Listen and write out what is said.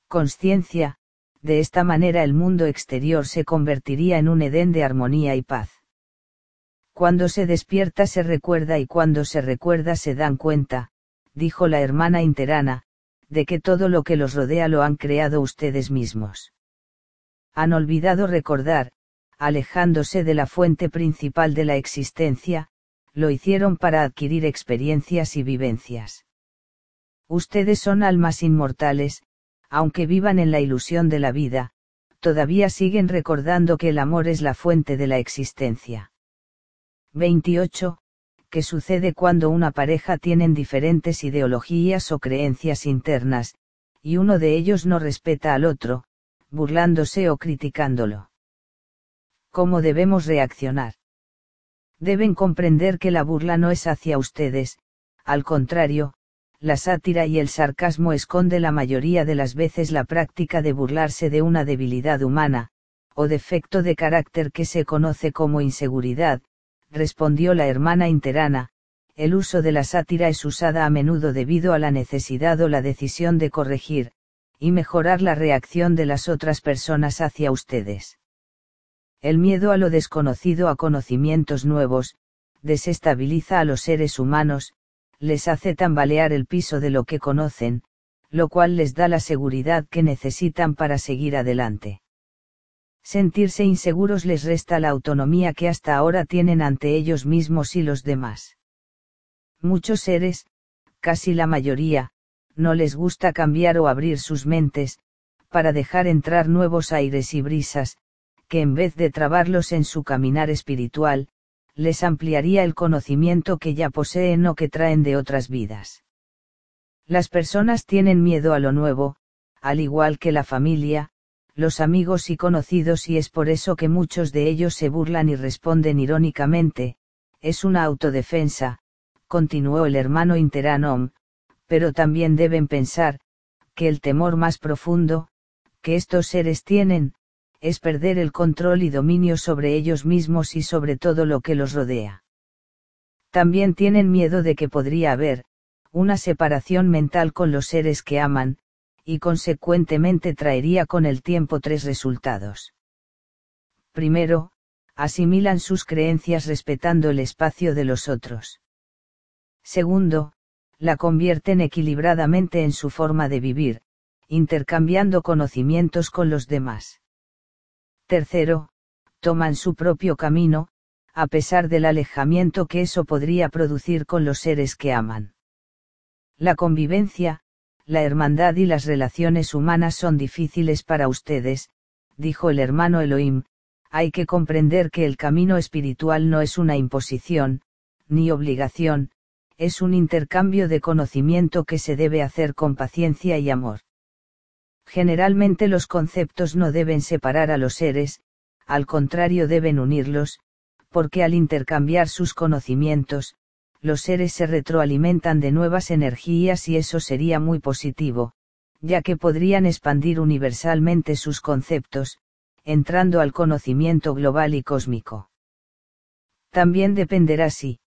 consciencia, de esta manera el mundo exterior se convertiría en un Edén de armonía y paz. Cuando se despierta se recuerda y cuando se recuerda se dan cuenta, dijo la hermana Interana, de que todo lo que los rodea lo han creado ustedes mismos. Han olvidado recordar, alejándose de la fuente principal de la existencia, lo hicieron para adquirir experiencias y vivencias. Ustedes son almas inmortales, aunque vivan en la ilusión de la vida, todavía siguen recordando que el amor es la fuente de la existencia. 28. ¿Qué sucede cuando una pareja tienen diferentes ideologías o creencias internas, y uno de ellos no respeta al otro, burlándose o criticándolo? ¿Cómo debemos reaccionar? Deben comprender que la burla no es hacia ustedes, al contrario, la sátira y el sarcasmo esconde la mayoría de las veces la práctica de burlarse de una debilidad humana, o defecto de carácter que se conoce como inseguridad, respondió la hermana Interana. El uso de la sátira es usada a menudo debido a la necesidad o la decisión de corregir, y mejorar la reacción de las otras personas hacia ustedes. El miedo a lo desconocido, a conocimientos nuevos, desestabiliza a los seres humanos, les hace tambalear el piso de lo que conocen, lo cual les da la seguridad que necesitan para seguir adelante. Sentirse inseguros les resta la autonomía que hasta ahora tienen ante ellos mismos y los demás. Muchos seres, casi la mayoría, no les gusta cambiar o abrir sus mentes, para dejar entrar nuevos aires y brisas, que en vez de trabarlos en su caminar espiritual, les ampliaría el conocimiento que ya poseen o que traen de otras vidas. Las personas tienen miedo a lo nuevo, al igual que la familia, los amigos y conocidos, y es por eso que muchos de ellos se burlan y responden irónicamente, es una autodefensa, continuó el hermano Interanom, pero también deben pensar, que el temor más profundo, que estos seres tienen, es perder el control y dominio sobre ellos mismos y sobre todo lo que los rodea. También tienen miedo de que podría haber una separación mental con los seres que aman, y consecuentemente traería con el tiempo tres resultados. Primero, asimilan sus creencias respetando el espacio de los otros. Segundo, la convierten equilibradamente en su forma de vivir, intercambiando conocimientos con los demás. Tercero, toman su propio camino, a pesar del alejamiento que eso podría producir con los seres que aman. La convivencia, la hermandad y las relaciones humanas son difíciles para ustedes, dijo el hermano Elohim. Hay que comprender que el camino espiritual no es una imposición, ni obligación, es un intercambio de conocimiento que se debe hacer con paciencia y amor. Generalmente los conceptos no deben separar a los seres, al contrario deben unirlos, porque al intercambiar sus conocimientos, los seres se retroalimentan de nuevas energías y eso sería muy positivo, ya que podrían expandir universalmente sus conceptos, entrando al conocimiento global y cósmico. También dependerá si